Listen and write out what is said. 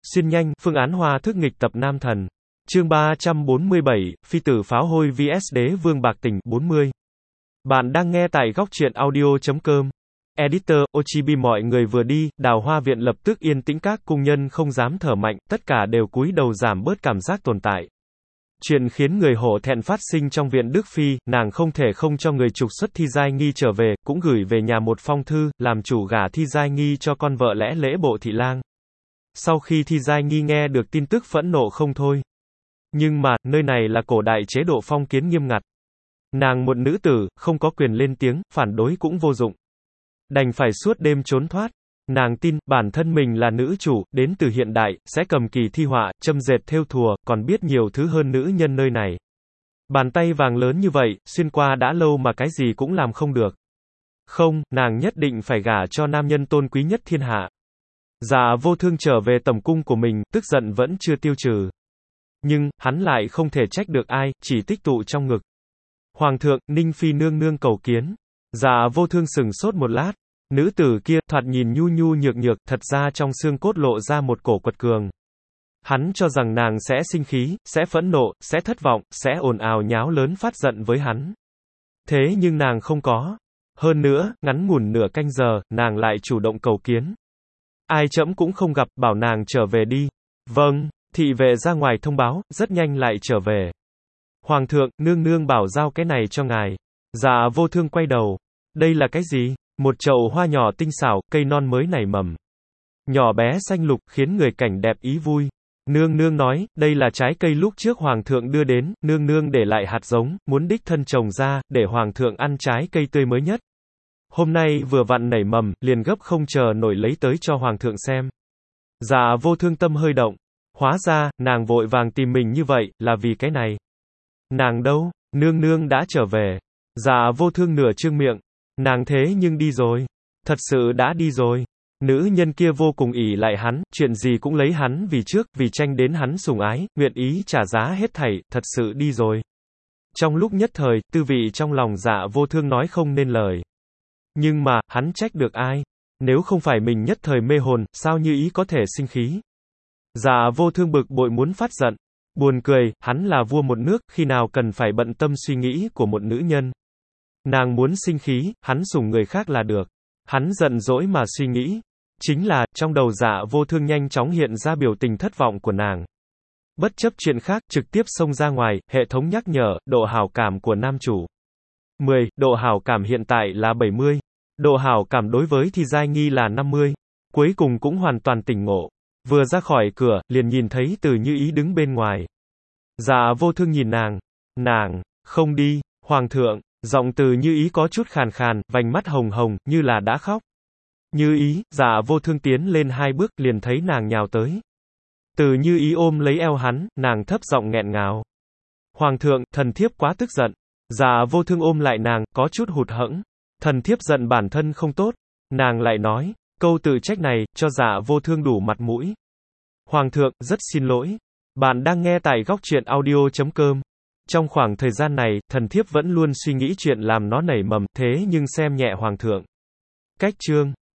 Xuyên nhanh, phương án hoa thức nghịch tập nam thần. Chương 347, Phi tử pháo hôi vs Đế vương bạc tình, 40. Bạn đang nghe tại góc truyện audio.com. Editor, Ochibi. Mọi người vừa đi, Đào Hoa viện lập tức yên tĩnh, các cung nhân không dám thở mạnh, tất cả đều cúi đầu giảm bớt cảm giác tồn tại. Chuyện khiến người hổ thẹn phát sinh trong viện Đức Phi, nàng không thể không cho người trục xuất Thi Giai Nghi trở về, cũng gửi về nhà một phong thư, làm chủ gả Thi Giai Nghi cho con vợ lẽ Lễ Bộ thị lang. Sau khi Thi Giai Nghi nghe được tin tức phẫn nộ không thôi. Nhưng mà, nơi này là cổ đại, chế độ phong kiến nghiêm ngặt. Nàng một nữ tử, không có quyền lên tiếng, phản đối cũng vô dụng. Đành phải suốt đêm trốn thoát. Nàng tin, bản thân mình là nữ chủ, đến từ hiện đại, sẽ cầm kỳ thi họa, châm dệt thêu thùa, còn biết nhiều thứ hơn nữ nhân nơi này. Bàn tay vàng lớn như vậy, xuyên qua đã lâu mà cái gì cũng làm không được. Không, nàng nhất định phải gả cho nam nhân tôn quý nhất thiên hạ. Dạ Vô Thương trở về tầm cung của mình, tức giận vẫn chưa tiêu trừ. Nhưng, hắn lại không thể trách được ai, chỉ tích tụ trong ngực. Hoàng thượng, Ninh Phi nương nương cầu kiến. Dạ Vô Thương sừng sốt một lát. Nữ tử kia, thoạt nhìn nhu nhu nhược nhược, thật ra trong xương cốt lộ ra một cổ quật cường. Hắn cho rằng nàng sẽ sinh khí, sẽ phẫn nộ, sẽ thất vọng, sẽ ồn ào nháo lớn phát giận với hắn. Thế nhưng nàng không có. Hơn nữa, ngắn ngủn nửa canh giờ, nàng lại chủ động cầu kiến. Ai trẫm cũng không gặp, bảo nàng trở về đi. Vâng, thị vệ ra ngoài thông báo, rất nhanh lại trở về. Hoàng thượng, nương nương bảo giao cái này cho ngài. Dạ Vô Thương quay đầu. Đây là cái gì? Một chậu hoa nhỏ tinh xảo, cây non mới nảy mầm. Nhỏ bé xanh lục, khiến người cảnh đẹp ý vui. Nương nương nói, đây là trái cây lúc trước hoàng thượng đưa đến, nương nương để lại hạt giống, muốn đích thân trồng ra, để hoàng thượng ăn trái cây tươi mới nhất. Hôm nay vừa vặn nảy mầm, liền gấp không chờ nổi lấy tới cho hoàng thượng xem. Dạ Vô Thương tâm hơi động. Hóa ra, nàng vội vàng tìm mình như vậy, là vì cái này. Nàng đâu? Nương nương đã trở về. Dạ Vô Thương nửa trương miệng. Nàng thế nhưng đi rồi. Thật sự đã đi rồi. Nữ nhân kia vô cùng ỷ lại hắn, chuyện gì cũng lấy hắn vì trước, vì tranh đến hắn sủng ái, nguyện ý trả giá hết thảy, thật sự đi rồi. Trong lúc nhất thời, tư vị trong lòng Dạ Vô Thương nói không nên lời. Nhưng mà, hắn trách được ai? Nếu không phải mình nhất thời mê hồn, sao Như Ý có thể sinh khí? Dạ Vô Thương bực bội muốn phát giận. Buồn cười, hắn là vua một nước, khi nào cần phải bận tâm suy nghĩ của một nữ nhân. Nàng muốn sinh khí, hắn sủng người khác là được. Hắn giận dỗi mà suy nghĩ. Chính là, trong đầu Dạ Vô Thương nhanh chóng hiện ra biểu tình thất vọng của nàng. Bất chấp chuyện khác, trực tiếp xông ra ngoài, hệ thống nhắc nhở, độ hảo cảm của nam chủ. 10, độ hảo cảm hiện tại là 70. Độ hảo cảm đối với Thi Giai Nghi là 50. Cuối cùng cũng hoàn toàn tỉnh ngộ. Vừa ra khỏi cửa, liền nhìn thấy Từ Như Ý đứng bên ngoài. Dạ Vô Thương nhìn nàng. Nàng, không đi, hoàng thượng. Giọng Từ Như Ý có chút khàn khàn, vành mắt hồng hồng, như là đã khóc. Như Ý, Dạ Vô Thương tiến lên 2 bước, liền thấy nàng nhào tới. Từ Như Ý ôm lấy eo hắn, nàng thấp giọng nghẹn ngào. Hoàng thượng, thần thiếp quá tức giận. Dạ Vô Thương ôm lại nàng, có chút hụt hẫng. Thần thiếp giận bản thân không tốt. Nàng lại nói, câu tự trách này, cho Dạ Vô Thương đủ mặt mũi. Hoàng thượng, rất xin lỗi. Bạn đang nghe tại góc truyện audio.com. Trong khoảng thời gian này, thần thiếp vẫn luôn suy nghĩ chuyện làm nó nảy mầm, thế nhưng xem nhẹ hoàng thượng. Cách chương.